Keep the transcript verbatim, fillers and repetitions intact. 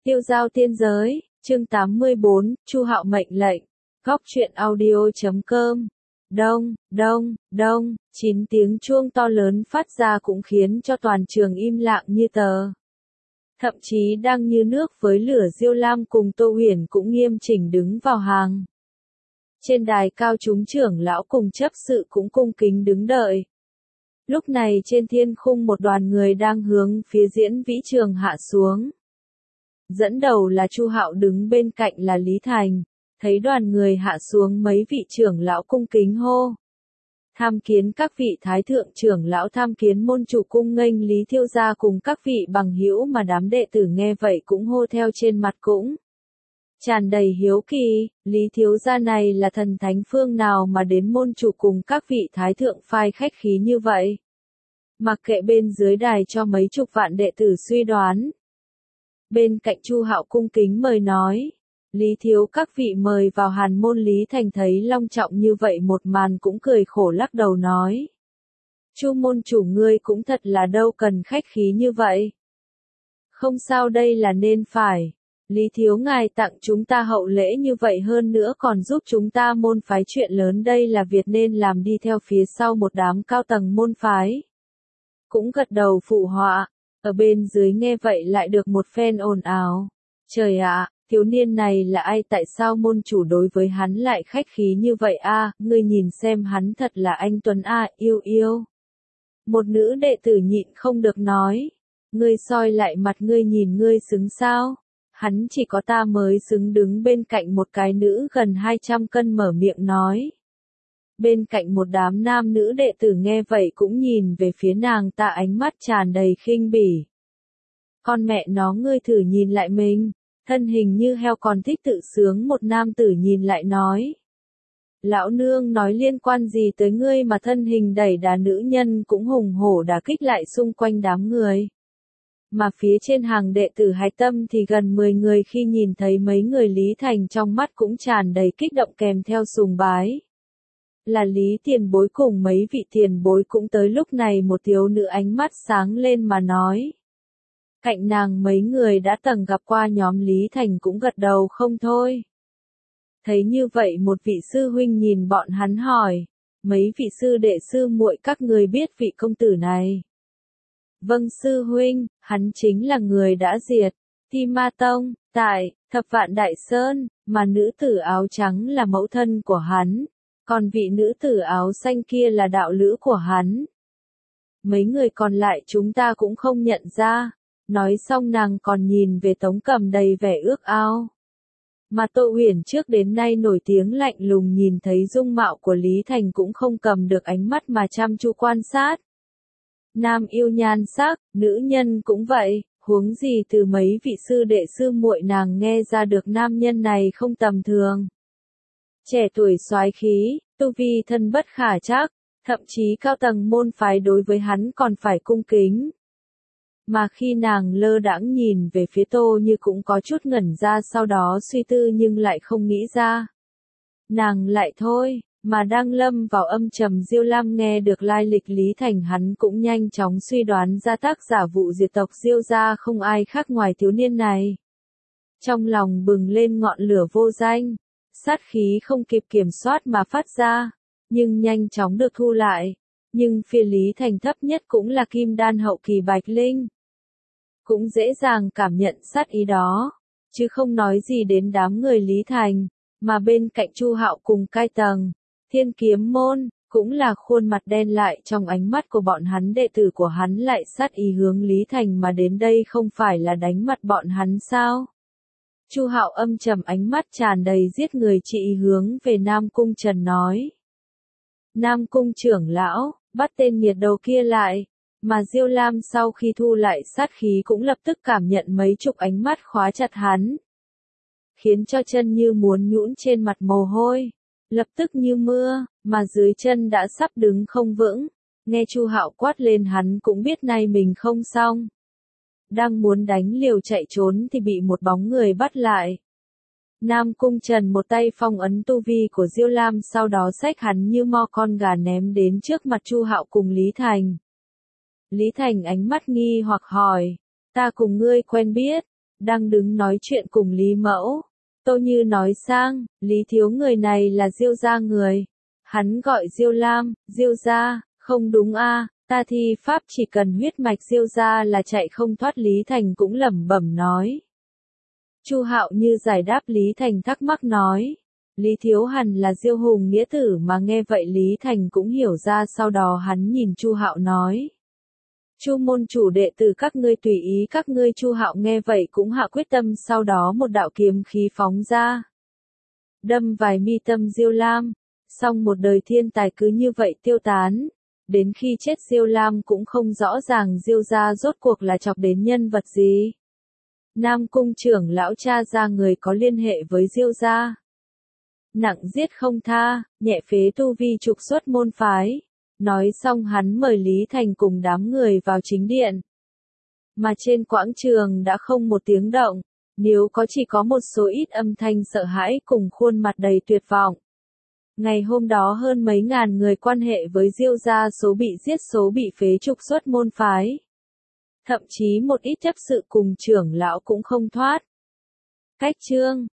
Tiêu giao tiên giới, chương tám mươi bốn, Chu Hạo mệnh lệnh. Góc truyện audio chấm com. Đông, đông, đông, chín tiếng chuông to lớn phát ra cũng khiến cho toàn trường im lặng như tờ. Thậm chí đang như nước với lửa Diêu Lam cùng Tô Huyền cũng nghiêm chỉnh đứng vào hàng. Trên đài cao chúng trưởng lão cùng chấp sự cũng cung kính đứng đợi. Lúc này trên thiên khung một đoàn người đang hướng phía diễn vĩ trường hạ xuống. Dẫn đầu là Chu Hạo, đứng bên cạnh là Lý Thành. Thấy đoàn người hạ xuống, mấy vị trưởng lão cung kính hô. Tham kiến các vị thái thượng trưởng lão, tham kiến môn chủ, cung nghênh Lý thiếu gia cùng các vị bằng hữu. Mà đám đệ tử nghe vậy cũng hô theo, trên mặt cũng tràn đầy hiếu kỳ. Lý thiếu gia này là thần thánh phương nào mà đến môn chủ cùng các vị thái thượng phái khách khí như vậy? Mặc kệ bên dưới đài cho mấy chục vạn đệ tử suy đoán. Bên cạnh Chu Hạo cung kính mời nói. Lý thiếu các vị mời vào hàn môn. Lý Thành thấy long trọng như vậy một màn cũng cười khổ lắc đầu nói. Chu môn chủ ngươi cũng thật là đâu cần khách khí như vậy. Không sao, đây là nên phải. Lý thiếu ngài tặng chúng ta hậu lễ như vậy, hơn nữa còn giúp chúng ta môn phái chuyện lớn, đây là việc nên làm. Đi theo phía sau một đám cao tầng môn phái cũng gật đầu phụ họa. Ở bên dưới nghe vậy lại được một phen ồn ào. Trời ạ, thiếu niên này là ai, tại sao môn chủ đối với hắn lại khách khí như vậy a? À, ngươi nhìn xem hắn thật là anh tuấn a, à, yêu yêu. Một nữ đệ tử nhịn không được nói. Ngươi soi lại mặt ngươi nhìn ngươi xứng sao? Hắn chỉ có ta mới xứng. Đứng bên cạnh một cái nữ gần hai trăm cân mở miệng nói. Bên cạnh một đám nam nữ đệ tử nghe vậy cũng nhìn về phía nàng ta, ánh mắt tràn đầy khinh bỉ. Con mẹ nó, ngươi thử nhìn lại mình, thân hình như heo còn thích tự sướng. Một nam tử nhìn lại nói. Lão nương nói liên quan gì tới ngươi mà thân hình đẩy đà? Nữ nhân cũng hùng hổ đả kích lại xung quanh đám người. Mà phía trên hàng đệ tử hái tâm thì gần mười người, khi nhìn thấy mấy người Lý Thành trong mắt cũng tràn đầy kích động kèm theo sùng bái. Là Lý tiền bối cùng mấy vị tiền bối cũng tới. Lúc này một thiếu nữ ánh mắt sáng lên mà nói. Cạnh nàng mấy người đã từng gặp qua nhóm Lý Thành cũng gật đầu không thôi. Thấy như vậy một vị sư huynh nhìn bọn hắn hỏi. Mấy vị sư đệ sư muội các người biết vị công tử này? Vâng sư huynh, hắn chính là người đã diệt Thi Ma Tông tại Thập Vạn Đại Sơn, mà nữ tử áo trắng là mẫu thân của hắn. Còn vị nữ tử áo xanh kia là đạo lữ của hắn. Mấy người còn lại chúng ta cũng không nhận ra. Nói xong nàng còn nhìn về Tống Cầm đầy vẻ ước ao. Mà Tô Huyền trước đến nay nổi tiếng lạnh lùng, nhìn thấy dung mạo của Lý Thành cũng không cầm được ánh mắt mà chăm chú quan sát. Nam yêu nhan sắc, nữ nhân cũng vậy, huống gì từ mấy vị sư đệ sư muội nàng nghe ra được nam nhân này không tầm thường. Trẻ tuổi soái khí, tu vi thân bất khả trắc, thậm chí cao tầng môn phái đối với hắn còn phải cung kính. Mà khi nàng lơ đãng nhìn về phía Tô Như cũng có chút ngẩn ra, sau đó suy tư nhưng lại không nghĩ ra. Nàng lại thôi, mà đang lâm vào âm trầm. Diêu Lam nghe được lai lịch Lý Thành, hắn cũng nhanh chóng suy đoán ra tác giả vụ diệt tộc Diêu gia không ai khác ngoài thiếu niên này. Trong lòng bừng lên ngọn lửa vô danh. Sát khí không kịp kiểm soát mà phát ra, nhưng nhanh chóng được thu lại. Nhưng phía Lý Thành thấp nhất cũng là kim đan hậu kỳ Bạch Linh. Cũng dễ dàng cảm nhận sát ý đó, chứ không nói gì đến đám người Lý Thành. Mà bên cạnh Chu Hạo cùng Cai Tầng, Thiên Kiếm Môn, cũng là khuôn mặt đen lại. Trong ánh mắt của bọn hắn, đệ tử của hắn lại sát ý hướng Lý Thành mà đến, đây không phải là đánh mặt bọn hắn sao? Chu Hạo âm trầm, ánh mắt tràn đầy giết người trị, hướng về Nam Cung Trần nói. Nam Cung trưởng lão, bắt tên nghiệt đầu kia lại. Mà Diêu Lam sau khi thu lại sát khí cũng lập tức cảm nhận mấy chục ánh mắt khóa chặt hắn. Khiến cho chân như muốn nhũn, trên mặt mồ hôi lập tức như mưa, mà dưới chân đã sắp đứng không vững. Nghe Chu Hạo quát lên, hắn cũng biết nay mình không xong. Đang muốn đánh liều chạy trốn thì bị một bóng người bắt lại. Nam Cung Trần một tay phong ấn tu vi của Diêu Lam, sau đó xách hắn như mo con gà ném đến trước mặt Chu Hạo cùng Lý Thành. Lý Thành ánh mắt nghi hoặc hỏi, ta cùng ngươi quen biết? đang đứng nói chuyện cùng Lý Mẫu. Tô Như nói sang, Lý thiếu người này là Diêu gia người. Hắn gọi Diêu Lam, Diêu gia, không đúng a, ta thi pháp chỉ cần huyết mạch Diêu gia là chạy không thoát. Lý Thành cũng lẩm bẩm nói. Chu Hạo Như giải đáp Lý Thành thắc mắc nói. Lý thiếu hẳn là Diêu Hùng nghĩa tử mà. Nghe vậy Lý Thành cũng hiểu ra, sau đó hắn nhìn Chu Hạo nói. Chu môn chủ đệ tử các ngươi tùy ý các ngươi. Chu Hạo nghe vậy cũng hạ quyết tâm, sau đó một đạo kiếm khí phóng ra. Đâm vài mi tâm Diêu Lam, xong một đời thiên tài cứ như vậy tiêu tán. Đến khi chết Diêu Lam cũng không rõ ràng Diêu gia rốt cuộc là chọc đến nhân vật gì. Nam cung trưởng lão cha ra người có liên hệ với Diêu gia. Nặng giết không tha, nhẹ phế tu vi trục xuất môn phái. Nói xong hắn mời Lý Thành cùng đám người vào chính điện. Mà trên quảng trường đã không một tiếng động, nếu có chỉ có một số ít âm thanh sợ hãi cùng khuôn mặt đầy tuyệt vọng. Ngày hôm đó hơn mấy ngàn người quan hệ với Diêu gia, số bị giết, số bị phế trục xuất môn phái. Thậm chí một ít chấp sự cùng trưởng lão cũng không thoát. Cách chương